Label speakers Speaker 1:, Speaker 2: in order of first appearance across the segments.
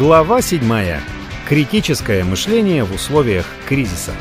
Speaker 1: Глава 7. Критическое мышление в условиях кризиса.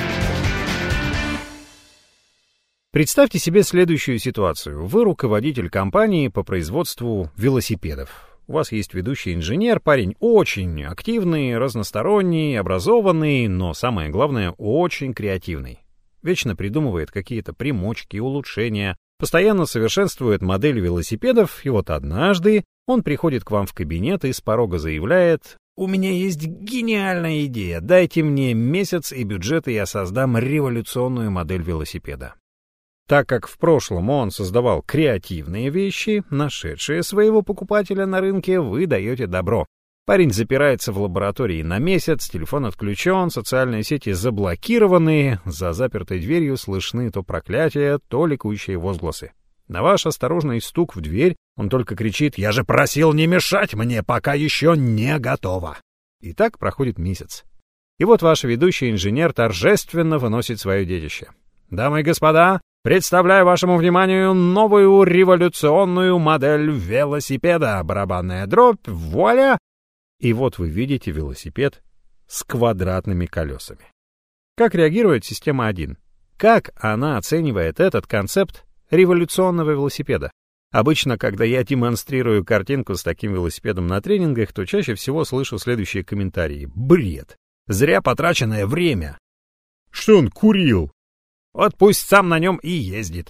Speaker 1: Представьте себе следующую ситуацию. Вы руководитель компании по производству велосипедов. У вас есть ведущий инженер, парень очень активный, разносторонний, образованный, но самое главное, очень креативный. Вечно придумывает какие-то примочки, улучшения, постоянно совершенствует модель велосипедов, и вот однажды он приходит к вам в кабинет и с порога заявляет: «У меня есть гениальная идея, дайте мне месяц и бюджет, и я создам революционную модель велосипеда». Так как в прошлом он создавал креативные вещи, нашедшие своего покупателя на рынке, вы даете добро. Парень запирается в лаборатории на месяц, телефон отключен, социальные сети заблокированы, за запертой дверью слышны то проклятия, то ликующие возгласы. На ваш осторожный стук в дверь он только кричит: «Я же просил не мешать мне, пока еще не готово». И так проходит месяц. И вот ваш ведущий инженер торжественно выносит свое детище. «Дамы и господа, представляю вашему вниманию новую революционную модель велосипеда. Барабанная дробь, вуаля!» И вот вы видите велосипед с квадратными колесами. Как реагирует система 1? Как она оценивает этот концепт революционного велосипеда? Обычно, когда я демонстрирую картинку с таким велосипедом на тренингах, то чаще всего слышу следующие комментарии. Бред! Зря потраченное время! Что он курил? Вот пусть сам на нем и ездит.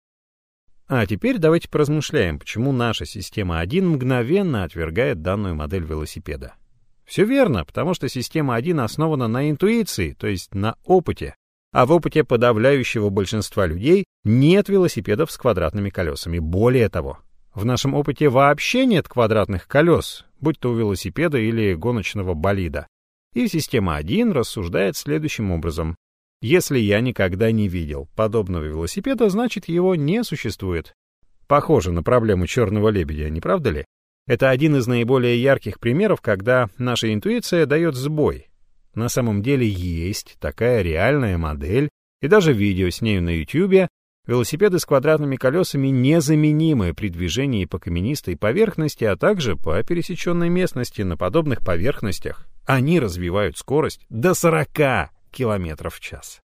Speaker 1: А теперь давайте поразмышляем, почему наша система 1 мгновенно отвергает данную модель велосипеда. Все верно, потому что система 1 основана на интуиции, то есть на опыте. А в опыте подавляющего большинства людей нет велосипедов с квадратными колесами. Более того, в нашем опыте вообще нет квадратных колес, будь то у велосипеда или гоночного болида. И система 1 рассуждает следующим образом. Если я никогда не видел подобного велосипеда, значит, его не существует. Похоже на проблему черного лебедя, не правда ли? Это один из наиболее ярких примеров, когда наша интуиция дает сбой. На самом деле есть такая реальная модель, и даже видео с нею на YouTube. Велосипеды с квадратными колесами незаменимы при движении по каменистой поверхности, а также по пересеченной местности на подобных поверхностях. Они развивают скорость до 40 километров в час.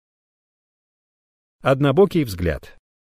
Speaker 1: Однобокий взгляд.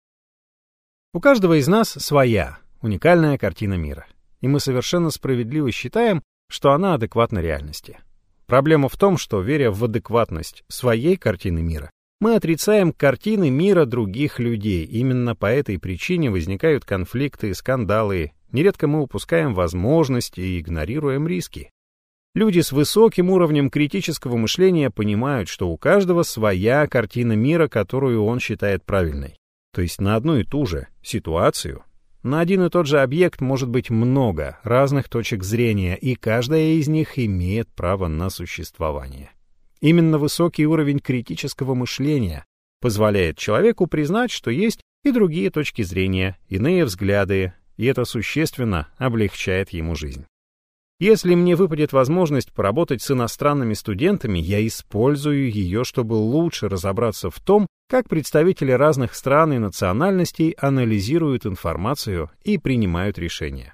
Speaker 1: У каждого из нас своя, уникальная картина мира, и мы совершенно справедливо считаем, что она адекватна реальности. Проблема в том, что, веря в адекватность своей картины мира, мы отрицаем картины мира других людей. Именно по этой причине возникают конфликты, скандалы, нередко мы упускаем возможности и игнорируем риски. Люди с высоким уровнем критического мышления понимают, что у каждого своя картина мира, которую он считает правильной. То есть на одну и ту же ситуацию, на один и тот же объект может быть много разных точек зрения, и каждая из них имеет право на существование. Именно высокий уровень критического мышления позволяет человеку признать, что есть и другие точки зрения, иные взгляды, и это существенно облегчает ему жизнь. Если мне выпадет возможность поработать с иностранными студентами, я использую ее, чтобы лучше разобраться в том, как представители разных стран и национальностей анализируют информацию и принимают решения.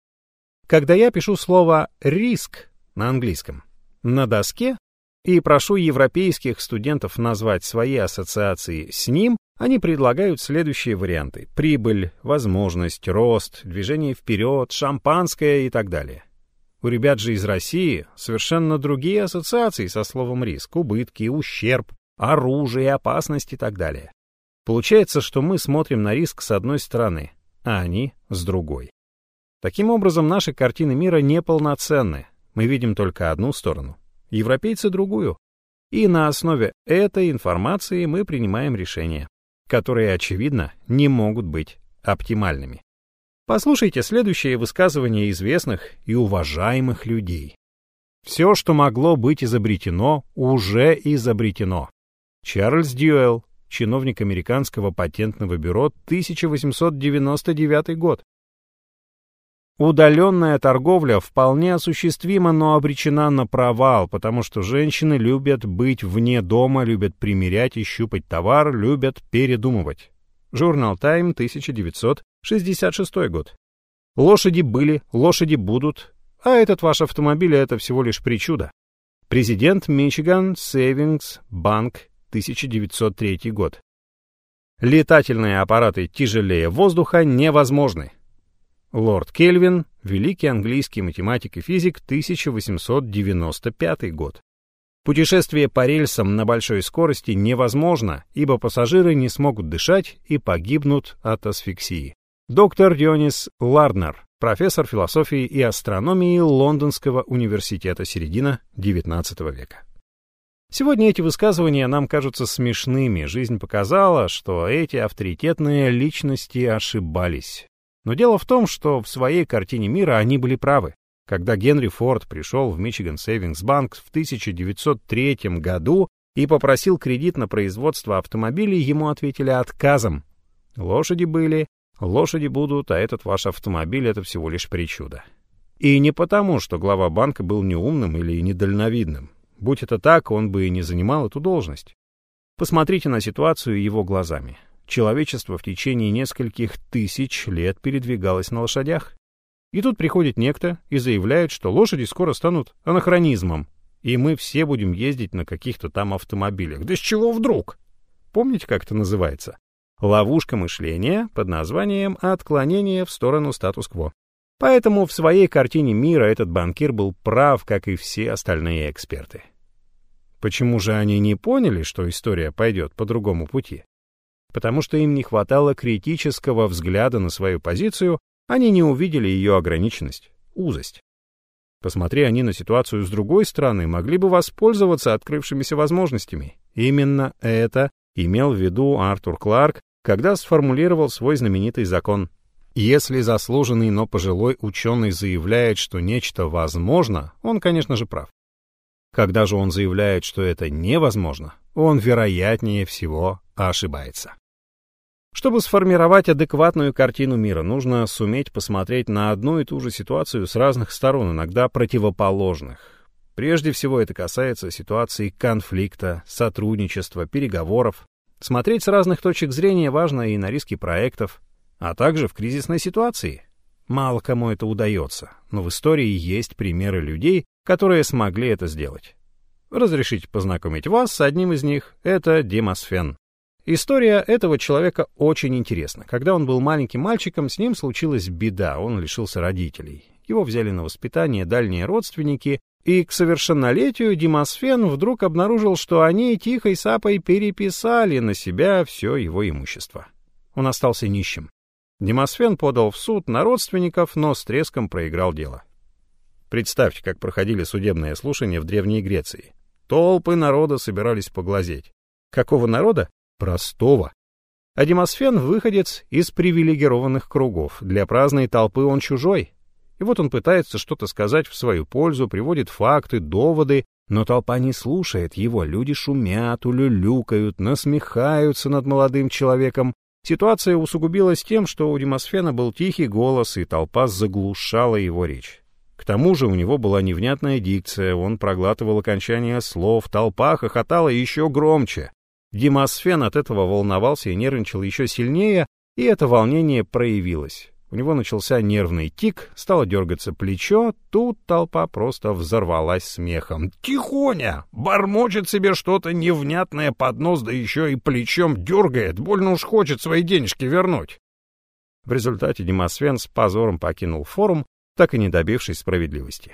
Speaker 1: Когда я пишу слово «риск» на английском на доске и прошу европейских студентов назвать свои ассоциации с ним, они предлагают следующие варианты: прибыль, возможность, рост, движение вперед, шампанское и так далее. У ребят же из России совершенно другие ассоциации со словом «риск», убытки, ущерб, оружие, опасность и так далее. Получается, что мы смотрим на риск с одной стороны, а они с другой. Таким образом, наши картины мира неполноценны. Мы видим только одну сторону, европейцы — другую. И на основе этой информации мы принимаем решения, которые, очевидно, не могут быть оптимальными. Послушайте следующее высказывание известных и уважаемых людей. Все, что могло быть изобретено, уже изобретено. Чарльз Дьюэлл, чиновник американского патентного бюро, 1899 год. Удаленная торговля вполне осуществима, но обречена на провал, потому что женщины любят быть вне дома, любят примерять и щупать товар, любят передумывать. Журнал Time, 1966 год. Лошади были, лошади будут, а этот ваш автомобиль — это всего лишь причуда. Президент Michigan Savings Bank, 1903 год. Летательные аппараты тяжелее воздуха невозможны. Лорд Кельвин, великий английский математик и физик, 1895 год. Путешествие по рельсам на большой скорости невозможно, ибо пассажиры не смогут дышать и погибнут от асфиксии. Доктор Дионис Ларнер, профессор философии и астрономии Лондонского университета, середина XIX века. Сегодня эти высказывания нам кажутся смешными. Жизнь показала, что эти авторитетные личности ошибались. Но дело в том, что в своей картине мира они были правы. Когда Генри Форд пришел в Michigan Savings Bank в 1903 году и попросил кредит на производство автомобилей, ему ответили отказом. Лошади были, лошади будут, а этот ваш автомобиль — это всего лишь причуда. И не потому, что глава банка был неумным или недальновидным. Будь это так, он бы и не занимал эту должность. Посмотрите на ситуацию его глазами. Человечество в течение нескольких тысяч лет передвигалось на лошадях. И тут приходит некто и заявляет, что лошади скоро станут анахронизмом, и мы все будем ездить на каких-то там автомобилях. Да с чего вдруг? Помните, как это называется? Ловушка мышления под названием «отклонение в сторону статус-кво». Поэтому в своей картине мира этот банкир был прав, как и все остальные эксперты. Почему же они не поняли, что история пойдет по другому пути? Потому что им не хватало критического взгляда на свою позицию, они не увидели ее ограниченность, узость. Посмотри они на ситуацию с другой стороны, могли бы воспользоваться открывшимися возможностями. Именно это имел в виду Артур Кларк, когда сформулировал свой знаменитый закон. Если заслуженный, но пожилой ученый заявляет, что нечто возможно, он, конечно же, прав. Когда же он заявляет, что это невозможно, он, вероятнее всего, ошибается. Чтобы сформировать адекватную картину мира, нужно суметь посмотреть на одну и ту же ситуацию с разных сторон, иногда противоположных. Прежде всего это касается ситуаций конфликта, сотрудничества, переговоров. Смотреть с разных точек зрения важно и на риски проектов, а также в кризисной ситуации. Мало кому это удается, но в истории есть примеры людей, которые смогли это сделать. Разрешите познакомить вас с одним из них, это Демосфен. История этого человека очень интересна. Когда он был маленьким мальчиком, с ним случилась беда, он лишился родителей. Его взяли на воспитание дальние родственники, и к совершеннолетию Демосфен вдруг обнаружил, что они тихой сапой переписали на себя все его имущество. Он остался нищим. Демосфен подал в суд на родственников, но с треском проиграл дело. Представьте, как проходили судебные слушания в Древней Греции. Толпы народа собирались поглазеть. Какого народа? Простого. А Демосфен — выходец из привилегированных кругов. Для праздной толпы он чужой. И вот он пытается что-то сказать в свою пользу, приводит факты, доводы, но толпа не слушает его. Люди шумят, улюлюкают, насмехаются над молодым человеком. Ситуация усугубилась тем, что у Демосфена был тихий голос, и толпа заглушала его речь. К тому же у него была невнятная дикция, он проглатывал окончания слов, толпа хохотала еще громче. Демосфен от этого волновался и нервничал еще сильнее, и это волнение проявилось. У него начался нервный тик, стало дергаться плечо, тут толпа просто взорвалась смехом. «Тихоня! Бормочет себе что-то невнятное под нос, да еще и плечом дергает, больно уж хочет свои денежки вернуть». В результате Демосфен с позором покинул форум, так и не добившись справедливости.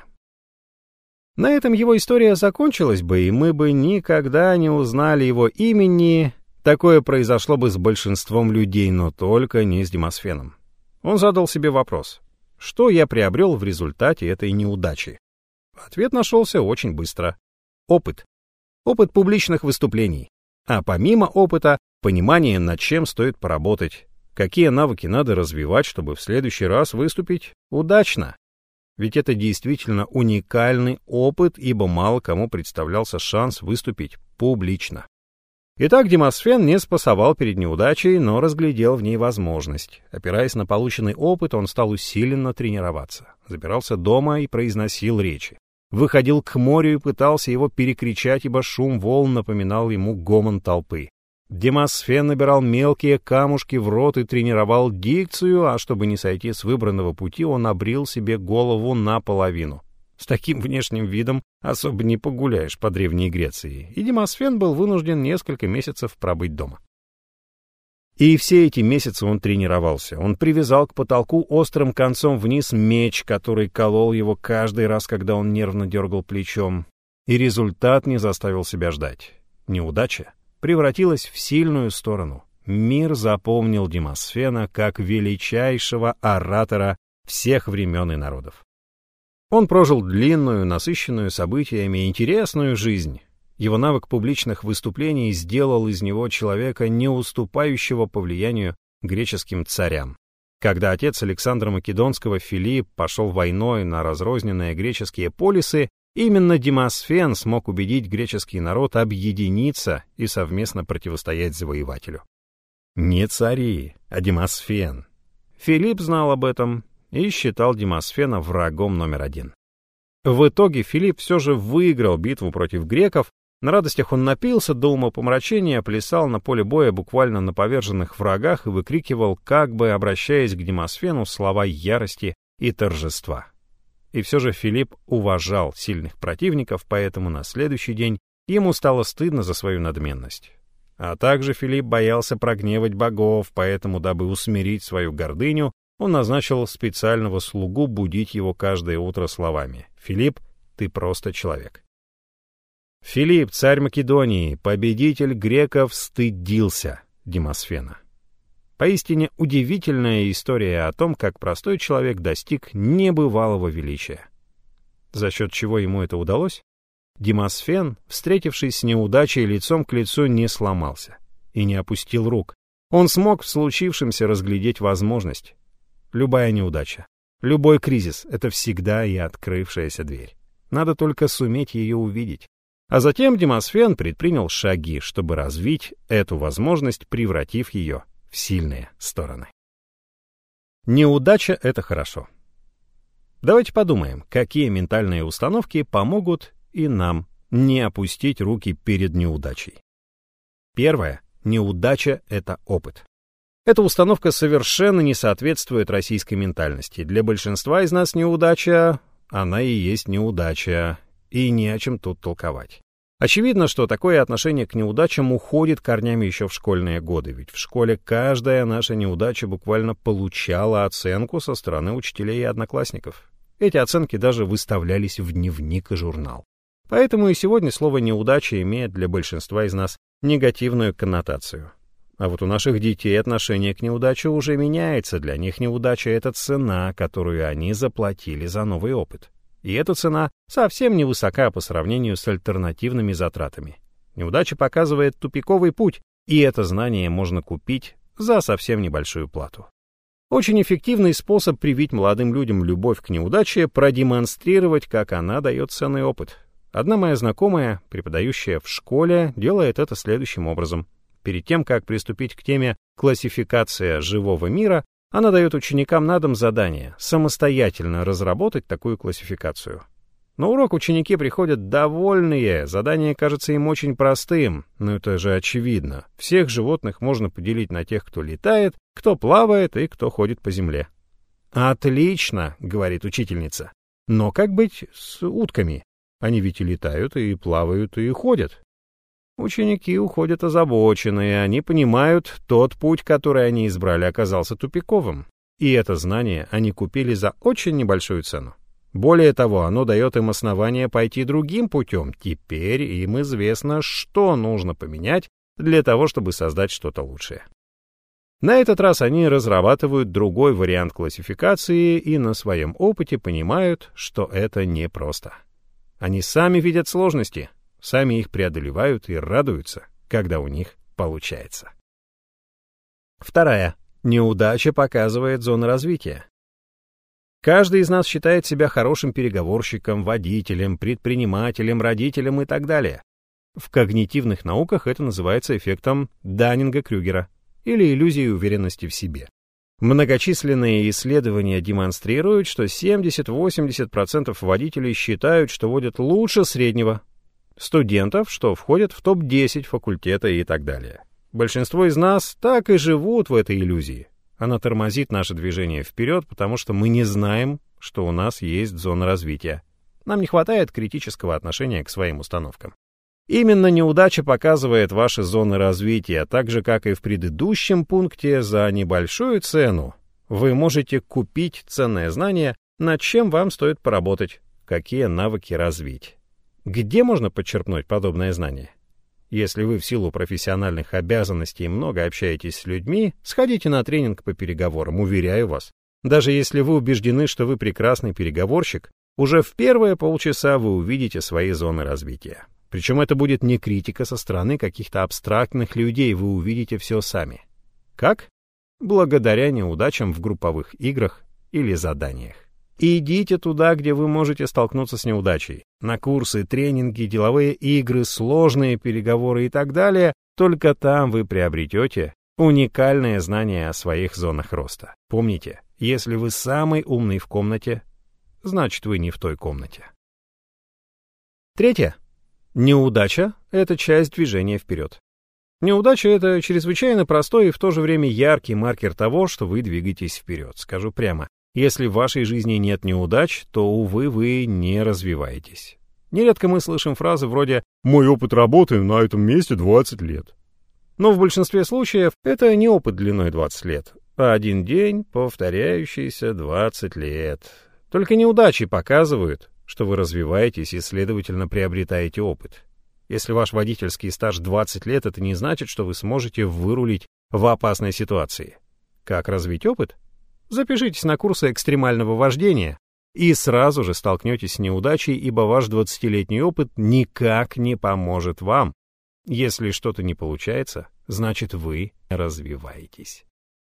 Speaker 1: На этом его история закончилась бы, и мы бы никогда не узнали его имени. Такое произошло бы с большинством людей, но только не с Демосфеном. Он задал себе вопрос: что я приобрел в результате этой неудачи? Ответ нашелся очень быстро. Опыт. Опыт публичных выступлений. А помимо опыта, понимание, над чем стоит поработать. Какие навыки надо развивать, чтобы в следующий раз выступить удачно. Ведь это действительно уникальный опыт, ибо мало кому представлялся шанс выступить публично. Итак, Демосфен не спасовал перед неудачей, но разглядел в ней возможность. Опираясь на полученный опыт, он стал усиленно тренироваться. Запирался дома и произносил речи. Выходил к морю и пытался его перекричать, ибо шум волн напоминал ему гомон толпы. Демосфен набирал мелкие камушки в рот и тренировал дикцию, а чтобы не сойти с выбранного пути, он обрил себе голову наполовину. С таким внешним видом особо не погуляешь по Древней Греции, и Демосфен был вынужден несколько месяцев пробыть дома. И все эти месяцы он тренировался. Он привязал к потолку острым концом вниз меч, который колол его каждый раз, когда он нервно дергал плечом. И результат не заставил себя ждать. Неудача превратилась в сильную сторону. Мир запомнил Демосфена как величайшего оратора всех времен и народов. Он прожил длинную, насыщенную событиями, интересную жизнь. Его навык публичных выступлений сделал из него человека, не уступающего по влиянию греческим царям. Когда отец Александра Македонского Филипп пошел войной на разрозненные греческие полисы, именно Демосфен смог убедить греческий народ объединиться и совместно противостоять завоевателю. Не цари, а Демосфен. Филипп знал об этом и считал Демосфена врагом номер один. В итоге Филипп все же выиграл битву против греков. На радостях он напился до умопомрачения, плясал на поле боя буквально на поверженных врагах и выкрикивал, как бы обращаясь к Демосфену, слова ярости и торжества. И все же Филипп уважал сильных противников, поэтому на следующий день ему стало стыдно за свою надменность. А также Филипп боялся прогневать богов, поэтому, дабы усмирить свою гордыню, он назначил специального слугу будить его каждое утро словами: «Филипп, ты просто человек». Филипп, царь Македонии, победитель греков, стыдился Демосфена. Поистине удивительная история о том, как простой человек достиг небывалого величия. За счет чего ему это удалось? Демосфен, встретившись с неудачей лицом к лицу, не сломался и не опустил рук. Он смог в случившемся разглядеть возможность. Любая неудача, любой кризис — это всегда и открывшаяся дверь. Надо только суметь ее увидеть. А затем Демосфен предпринял шаги, чтобы развить эту возможность, превратив ее в сильные стороны. Неудача — это хорошо. Давайте подумаем, какие ментальные установки помогут и нам не опустить руки перед неудачей. Первое. Неудача — это опыт. Эта установка совершенно не соответствует российской ментальности. Для большинства из нас неудача, она и есть неудача, и не о чем тут толковать. Очевидно, что такое отношение к неудачам уходит корнями еще в школьные годы, ведь в школе каждая наша неудача буквально получала оценку со стороны учителей и одноклассников. Эти оценки даже выставлялись в дневник и журнал. Поэтому и сегодня слово «неудача» имеет для большинства из нас негативную коннотацию. А вот у наших детей отношение к неудаче уже меняется. Для них неудача — это цена, которую они заплатили за новый опыт. И эта цена совсем невысока по сравнению с альтернативными затратами. Неудача показывает тупиковый путь, и это знание можно купить за совсем небольшую плату. Очень эффективный способ привить молодым людям любовь к неудаче — продемонстрировать, как она дает ценный опыт. Одна моя знакомая, преподающая в школе, делает это следующим образом. Перед тем, как приступить к теме «Классификация живого мира», она дает ученикам на дом задание самостоятельно разработать такую классификацию. На урок ученики приходят довольные, задание кажется им очень простым, но это же очевидно. Всех животных можно поделить на тех, кто летает, кто плавает и кто ходит по земле. «Отлично», — говорит учительница, — «но как быть с утками? Они ведь и летают, и плавают, и ходят». Ученики уходят озабоченные, они понимают, тот путь, который они избрали, оказался тупиковым. И это знание они купили за очень небольшую цену. Более того, оно дает им основание пойти другим путем. Теперь им известно, что нужно поменять для того, чтобы создать что-то лучшее. На этот раз они разрабатывают другой вариант классификации и на своем опыте понимают, что это непросто. Они сами видят сложности, сами их преодолевают и радуются, когда у них получается. Вторая. Неудача показывает зоны развития. Каждый из нас считает себя хорошим переговорщиком, водителем, предпринимателем, родителем и так далее. В когнитивных науках это называется эффектом Даннинга-Крюгера или иллюзией уверенности в себе. Многочисленные исследования демонстрируют, что 70-80% водителей считают, что водят лучше среднего, студентов, что входят в топ-10 факультета и так далее. Большинство из нас так и живут в этой иллюзии. Она тормозит наше движение вперед, потому что мы не знаем, что у нас есть зона развития. Нам не хватает критического отношения к своим установкам. Именно неудача показывает ваши зоны развития, так же, как и в предыдущем пункте, за небольшую цену вы можете купить ценное знание, над чем вам стоит поработать, какие навыки развить. Где можно подчерпнуть подобное знание? Если вы в силу профессиональных обязанностей много общаетесь с людьми, сходите на тренинг по переговорам, уверяю вас. Даже если вы убеждены, что вы прекрасный переговорщик, уже в первые полчаса вы увидите свои зоны развития. Причем это будет не критика со стороны каких-то абстрактных людей, вы увидите все сами. Как? Благодаря неудачам в групповых играх или заданиях. Идите туда, где вы можете столкнуться с неудачей. На курсы, тренинги, деловые игры, сложные переговоры и так далее. Только там вы приобретете уникальное знание о своих зонах роста. Помните, если вы самый умный в комнате, значит вы не в той комнате. Третье. Неудача — это часть движения вперед. Неудача — это чрезвычайно простой и в то же время яркий маркер того, что вы двигаетесь вперед. Скажу прямо. Если в вашей жизни нет неудач, то, увы, вы не развиваетесь. Нередко мы слышим фразы вроде «Мой опыт работы на этом месте 20 лет». Но в большинстве случаев это не опыт длиной 20 лет, а один день, повторяющийся 20 лет. Только неудачи показывают, что вы развиваетесь и, следовательно, приобретаете опыт. Если ваш водительский стаж 20 лет, это не значит, что вы сможете вырулить в опасной ситуации. Как развить опыт? Запишитесь на курсы экстремального вождения и сразу же столкнетесь с неудачей, ибо ваш 20-летний опыт никак не поможет вам. Если что-то не получается, значит вы развиваетесь.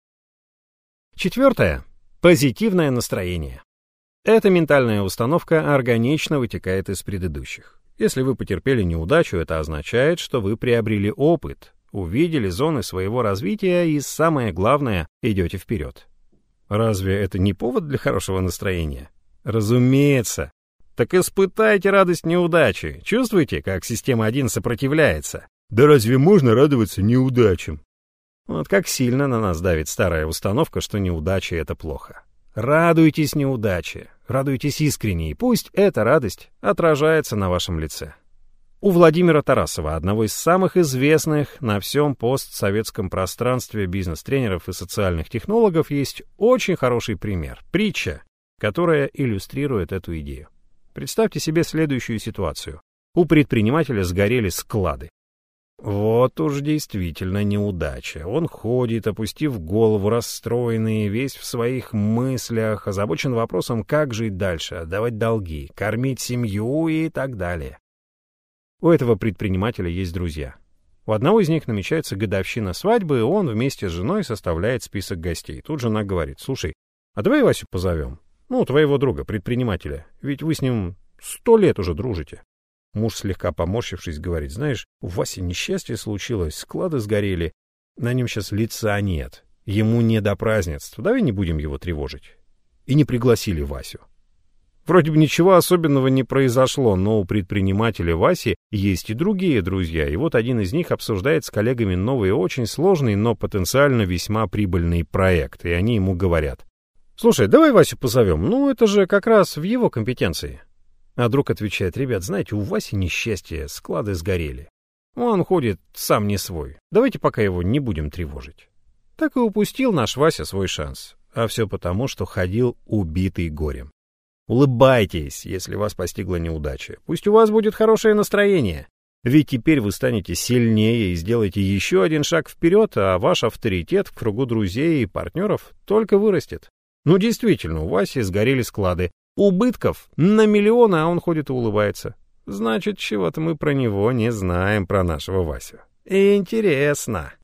Speaker 1: Четвертое. Позитивное настроение. Эта ментальная установка органично вытекает из предыдущих. Если вы потерпели неудачу, это означает, что вы приобрели опыт, увидели зоны своего развития и, самое главное, идете вперед. Разве это не повод для хорошего настроения? Разумеется. Так испытайте радость неудачи. Чувствуете, как система 1 сопротивляется? Да разве можно радоваться неудачам? Вот как сильно на нас давит старая установка, что неудача — это плохо. Радуйтесь неудаче, радуйтесь искренне, и пусть эта радость отражается на вашем лице. У Владимира Тарасова, одного из самых известных на всем постсоветском пространстве бизнес-тренеров и социальных технологов, есть очень хороший пример, притча, которая иллюстрирует эту идею. Представьте себе следующую ситуацию. У предпринимателя сгорели склады. Вот уж действительно неудача. Он ходит, опустив голову, расстроенный, весь в своих мыслях, озабочен вопросом, как жить дальше, отдавать долги, кормить семью и так далее. У этого предпринимателя есть друзья. У одного из них намечается годовщина свадьбы, и он вместе с женой составляет список гостей. Тут жена говорит: «Слушай, а давай Васю позовем? Ну, твоего друга, предпринимателя. Ведь вы с ним 100 лет уже дружите». Муж, слегка поморщившись, говорит: «Знаешь, у Васи несчастье случилось, склады сгорели. На нем сейчас лица нет. Ему не до празднеств. Давай не будем его тревожить». И не пригласили Васю. Вроде бы ничего особенного не произошло, но у предпринимателя Васи есть и другие друзья, и вот один из них обсуждает с коллегами новый, очень сложный, но потенциально весьма прибыльный проект, и они ему говорят: «Слушай, давай Васю позовем, ну это же как раз в его компетенции». А друг отвечает: «Ребят, знаете, у Васи несчастье, склады сгорели. Он ходит сам не свой, давайте пока его не будем тревожить». Так и упустил наш Вася свой шанс, а все потому, что ходил убитый горем. Улыбайтесь, если вас постигла неудача. Пусть у вас будет хорошее настроение. Ведь теперь вы станете сильнее и сделаете еще один шаг вперед, а ваш авторитет в кругу друзей и партнеров только вырастет. Ну действительно, у Васи сгорели склады. Убытков на миллионы, а он ходит и улыбается. Значит, чего-то мы про него не знаем, про нашего Васю. Интересно.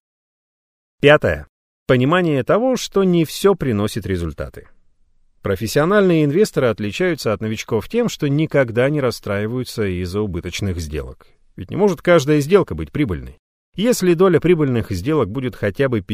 Speaker 1: Пятое. Понимание того, что не все приносит результаты. Профессиональные инвесторы отличаются от новичков тем, что никогда не расстраиваются из-за убыточных сделок. Ведь не может каждая сделка быть прибыльной. Если доля прибыльных сделок будет хотя бы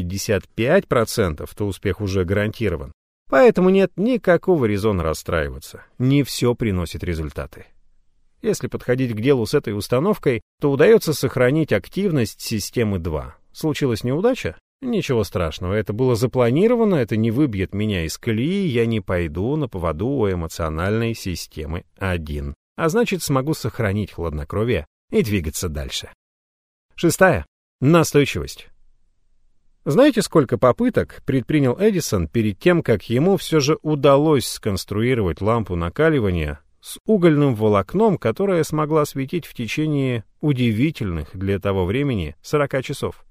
Speaker 1: 55%, то успех уже гарантирован. Поэтому нет никакого резона расстраиваться. Не все приносит результаты. Если подходить к делу с этой установкой, то удается сохранить активность системы 2. Случилась неудача? Ничего страшного, это было запланировано, это не выбьет меня из колеи, я не пойду на поводу у эмоциональной системы один. А значит, смогу сохранить хладнокровие и двигаться дальше. 6. Настойчивость. Знаете, сколько попыток предпринял Эдисон перед тем, как ему все же удалось сконструировать лампу накаливания с угольным волокном, которая смогла светить в течение удивительных для того времени 40 часов?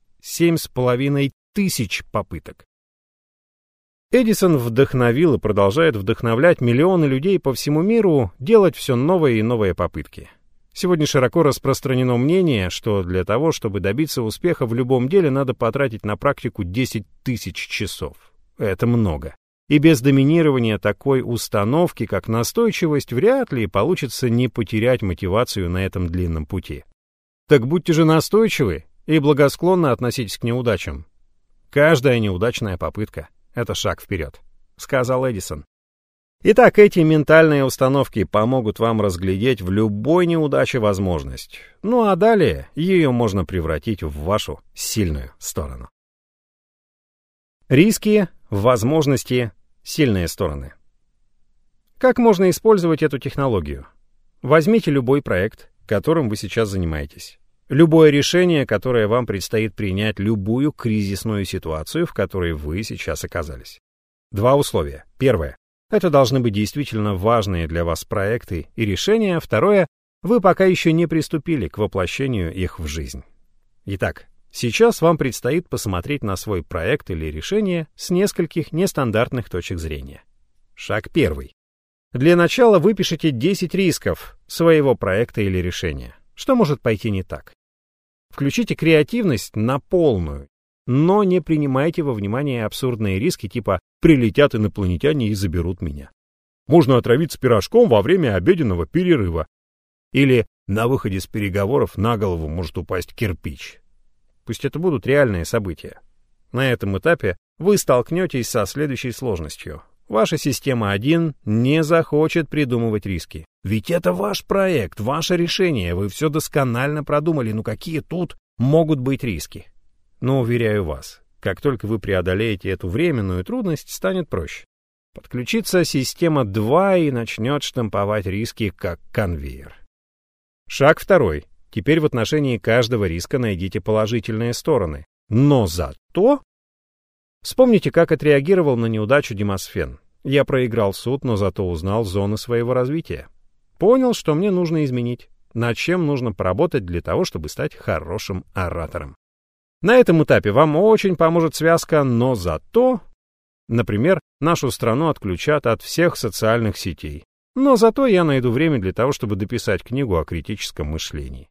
Speaker 1: 7500 попыток. Эдисон вдохновил и продолжает вдохновлять миллионы людей по всему миру делать все новые и новые попытки. Сегодня широко распространено мнение, что для того, чтобы добиться успеха в любом деле, надо потратить на практику 10 000 часов. Это много. И без доминирования такой установки, как настойчивость, вряд ли получится не потерять мотивацию на этом длинном пути. Так будьте же настойчивы и благосклонно относитесь к неудачам. Каждая неудачная попытка — это шаг вперед, сказал Эдисон. Итак, эти ментальные установки помогут вам разглядеть в любой неудаче возможность. Ну а далее ее можно превратить в вашу сильную сторону. Риски, возможности, сильные стороны. Как можно использовать эту технологию? Возьмите любой проект, которым вы сейчас занимаетесь. Любое решение, которое вам предстоит принять, любую кризисную ситуацию, в которой вы сейчас оказались. 2 условия. Первое. Это должны быть действительно важные для вас проекты и решения. Второе. Вы пока еще не приступили к воплощению их в жизнь. Итак, сейчас вам предстоит посмотреть на свой проект или решение с нескольких нестандартных точек зрения. Шаг 1. Для начала выпишите 10 рисков своего проекта или решения. Что может пойти не так? Включите креативность на полную, но не принимайте во внимание абсурдные риски типа «прилетят инопланетяне и заберут меня». Можно отравиться пирожком во время обеденного перерыва. Или на выходе с переговоров на голову может упасть кирпич. Пусть это будут реальные события. На этом этапе вы столкнетесь со следующей сложностью. Ваша система 1 не захочет придумывать риски. Ведь это ваш проект, ваше решение, вы все досконально продумали, ну какие тут могут быть риски? Но уверяю вас, как только вы преодолеете эту временную трудность, станет проще. Подключится система 2 и начнет штамповать риски как конвейер. Шаг 2. Теперь в отношении каждого риска найдите положительные стороны. Но зато... Вспомните, как отреагировал на неудачу Демосфен. Я проиграл суд, но зато узнал зоны своего развития. Понял, что мне нужно изменить, над чем нужно поработать для того, чтобы стать хорошим оратором. На этом этапе вам очень поможет связка «но зато». Например, нашу страну отключат от всех социальных сетей. Но зато я найду время для того, чтобы дописать книгу о критическом мышлении.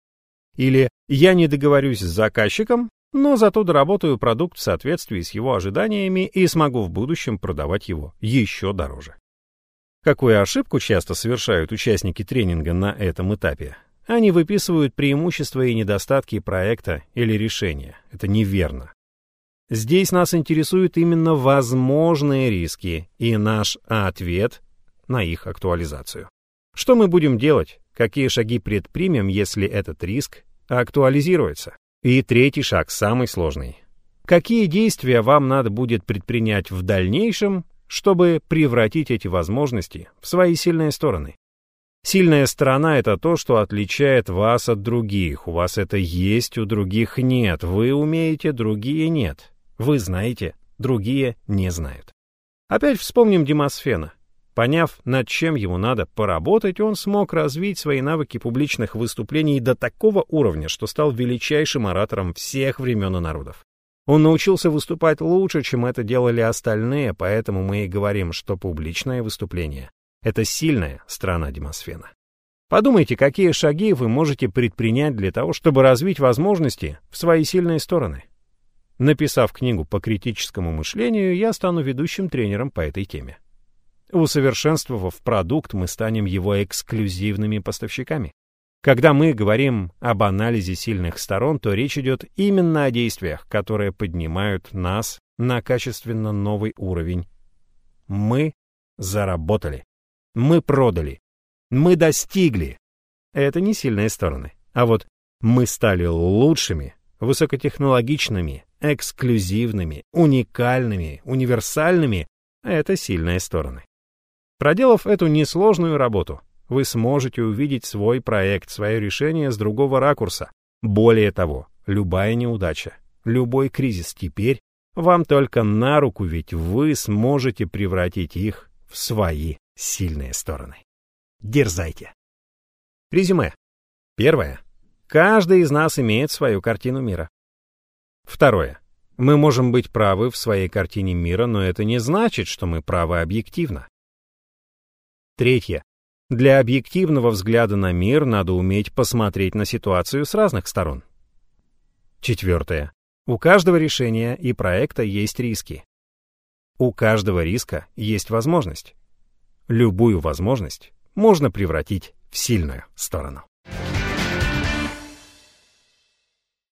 Speaker 1: Или я не договорюсь с заказчиком, но зато доработаю продукт в соответствии с его ожиданиями и смогу в будущем продавать его еще дороже. Какую ошибку часто совершают участники тренинга на этом этапе? Они выписывают преимущества и недостатки проекта или решения. Это неверно. Здесь нас интересуют именно возможные риски и наш ответ на их актуализацию. Что мы будем делать? Какие шаги предпримем, если этот риск актуализируется? И 3-й шаг, самый сложный. Какие действия вам надо будет предпринять в дальнейшем, чтобы превратить эти возможности в свои сильные стороны? Сильная сторона — это то, что отличает вас от других. У вас это есть, у других нет. Вы умеете, другие нет. Вы знаете, другие не знают. Опять вспомним Демосфена. Поняв, над чем ему надо поработать, он смог развить свои навыки публичных выступлений до такого уровня, что стал величайшим оратором всех времен и народов. Он научился выступать лучше, чем это делали остальные, поэтому мы и говорим, что публичное выступление — это сильная сторона Демосфена. Подумайте, какие шаги вы можете предпринять для того, чтобы развить возможности в свои сильные стороны. Написав книгу по критическому мышлению, я стану ведущим тренером по этой теме. Усовершенствовав продукт, мы станем его эксклюзивными поставщиками. Когда мы говорим об анализе сильных сторон, то речь идет именно о действиях, которые поднимают нас на качественно новый уровень. Мы заработали. Мы продали. Мы достигли. Это не сильные стороны. А вот мы стали лучшими высокотехнологичными, эксклюзивными, уникальными, универсальными — это сильные стороны. Проделав эту несложную работу, вы сможете увидеть свой проект, свое решение с другого ракурса. Более того, любая неудача, любой кризис теперь вам только на руку, ведь вы сможете превратить их в свои сильные стороны. Дерзайте. Резюме. Первое. Каждый из нас имеет свою картину мира. Второе. Мы можем быть правы в своей картине мира, но это не значит, что мы правы объективно. Третье. Для объективного взгляда на мир надо уметь посмотреть на ситуацию с разных сторон. Четвертое. У каждого решения и проекта есть риски. У каждого риска есть возможность. Любую возможность можно превратить в сильную сторону.